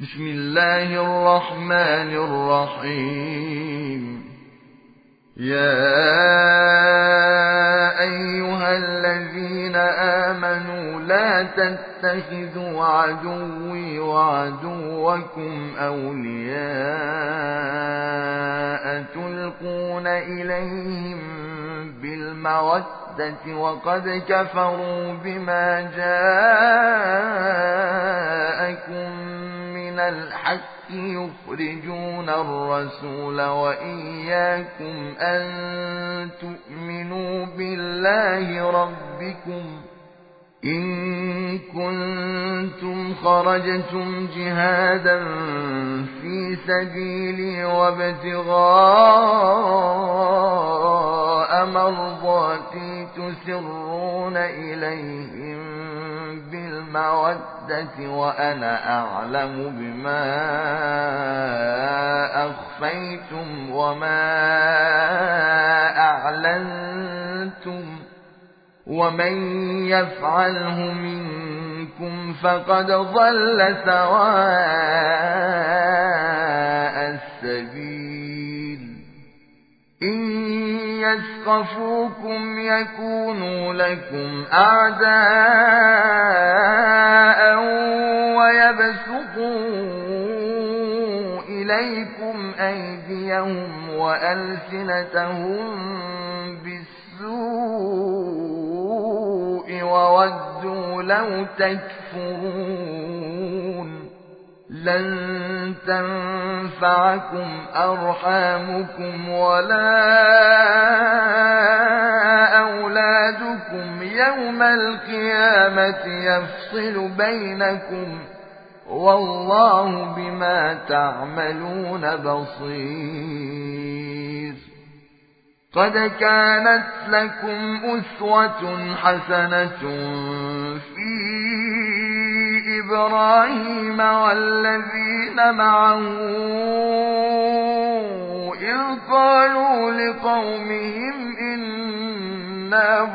بسم الله الرحمن الرحيم. يا أيها الذين آمنوا لا تتخذوا عدوي وعدوكم أولياء تلقون إليهم بالمودة وقد كفروا بما جاءكم من الحق يخرجون الرسول وإياكم أن تؤمنوا بالله ربكم إن كنتم خرجتم جهادا في سبيلي وابتغاء مرضاتي تسرون إليهم بالمودة وأنا أعلم بما أخفيتم وما أعلنتم ومن يفعله منكم فقد ضل سواء السبيل. إن يثقفوكم يكونوا لكم أعداء ويبسطوا إليكم أيديهم وألسنتهم بالسوء وودوا لو تكفرون. لن تنفعكم أرحامكم ولا أولادكم يوم القيامة يفصل بينكم والله بما تعملون بصير. قد كانت لكم أسوة حسنة في إبراهيم والذين معه إذ قالوا لقومهم إنا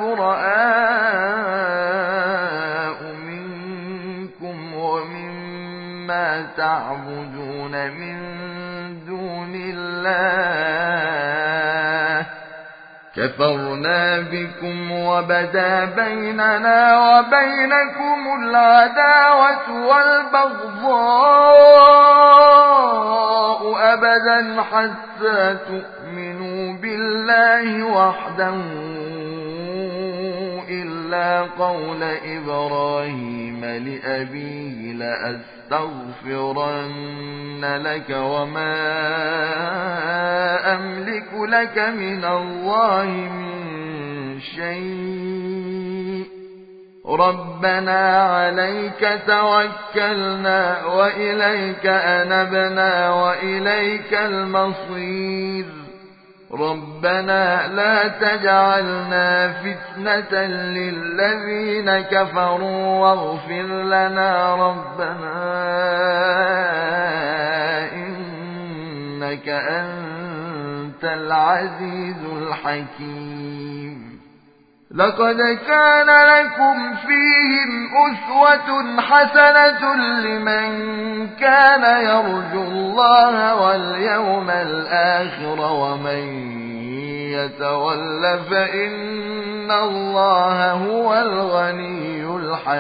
براء منكم ومما تعبدون من دون الله كفرنا بكم وبدا بيننا وبينكم العداوة والبغضاء أبدا حتى تؤمنوا بالله وحده إلا قول إبراهيم لأبيه لأستغفرن لك وما أملك لك من الله من شيء ربنا عليك توكلنا وإليك أنبنا وإليك المصير. ربنا لا تجعلنا فتنة للذين كفروا واغفر لنا ربنا إنك أنت العزيز الحكيم. لقد كان لكم فيهم أسوة حسنة لمن كان يرجو الله واليوم الآخر ومن يتول فإن الله هو الغني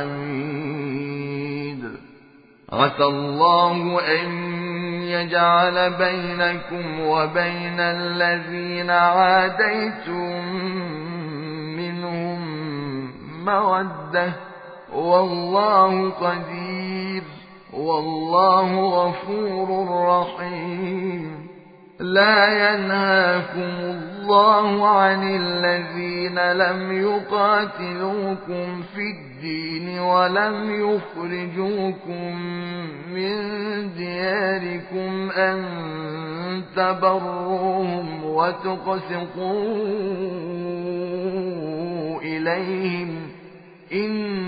الحميد. عسى الله أن يجعل بينكم وبين الذين عاديتم منهم مودة والله قدير والله غفور رحيم. لا ينهاكم الله عن الذين لم يقاتلوكم في الدين ولم يخرجوكم من دياركم أن تبروهم وتقسطوا إليهم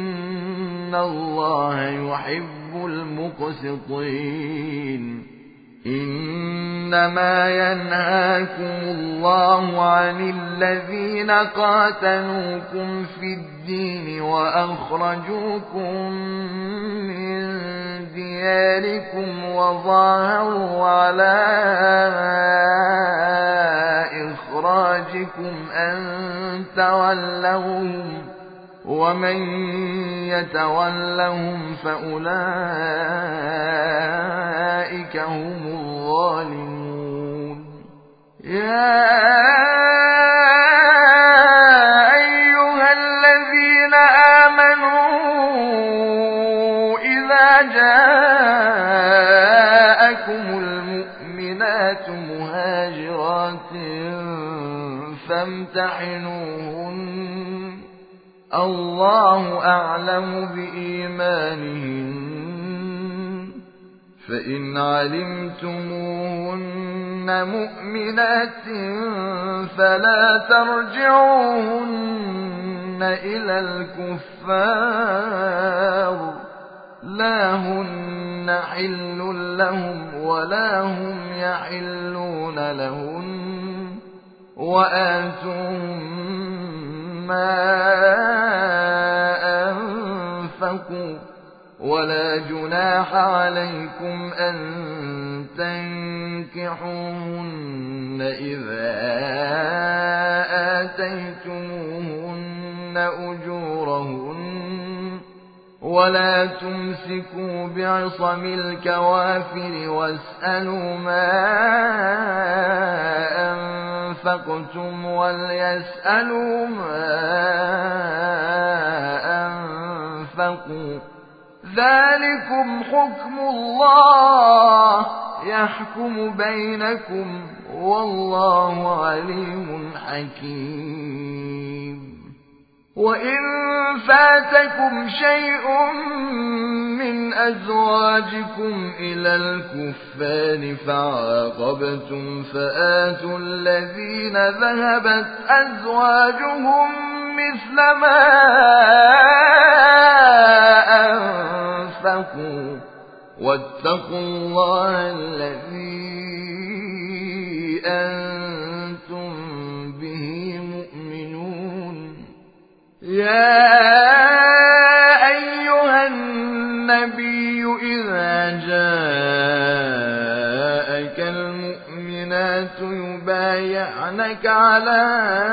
إن الله يحب المقسطين. إنما ينهاكم الله عن الذين قاتلوكم في الدين وأخرجوكم من دياركم وظاهروا على إخراجكم أن تولوهم ومن يتولهم فأولئك هم الظالمون يا أيها الذين آمنوا إذا جاءكم المؤمنات مهاجرات فامتحنوهن الله أعلم بإيمانهن فإن علمتموهن مؤمنات فلا ترجعوهن إلى الكفار لا هن حل لهم ولا هم يحلون لهن وآتوهم ما أنفقوا ولا جناح عليكم أن تنكحوهن إذا آتيتموهن أجورهن ولا تمسكوا بعصم الكوافر واسألوا ما أنفقتم وليسألوا ما أنفقوا ذلكم حكم الله يحكم بينكم والله عليم حكيم وإن فاتكم شيء من أزواجكم إلى الكفار فعاقبتم فآتوا الذين ذهبت أزواجهم مثل ما أنفقوا واتقوا الله الذي أنتم به مؤمنون يا أيها النبي إذا جاءك المؤمنات يبايعنك على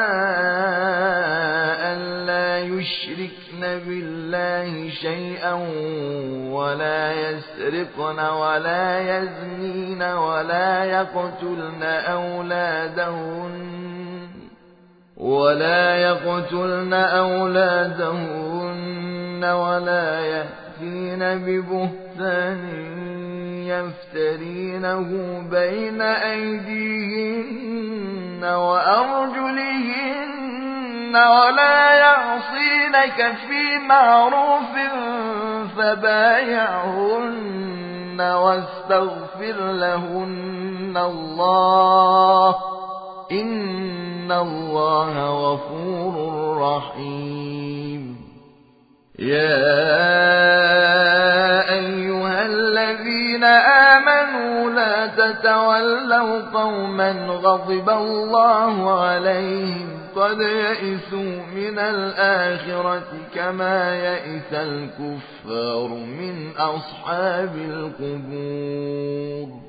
أن لا يشركن بالله شيئا ولا يسرقن ولا يزنين ولا يقتلن أولادهن ولا يأتين ببهتان يفترينه بين أيديهن وأرجلهن ولا يعصينك في معروف فبايعهن واستغفر لهن الله إن الله غفور رحيم يا أيها الذين آمنوا لا تتولوا قوما غضب الله عليهم قد يئسوا من الآخرة كما يئس الكفار من أصحاب القبور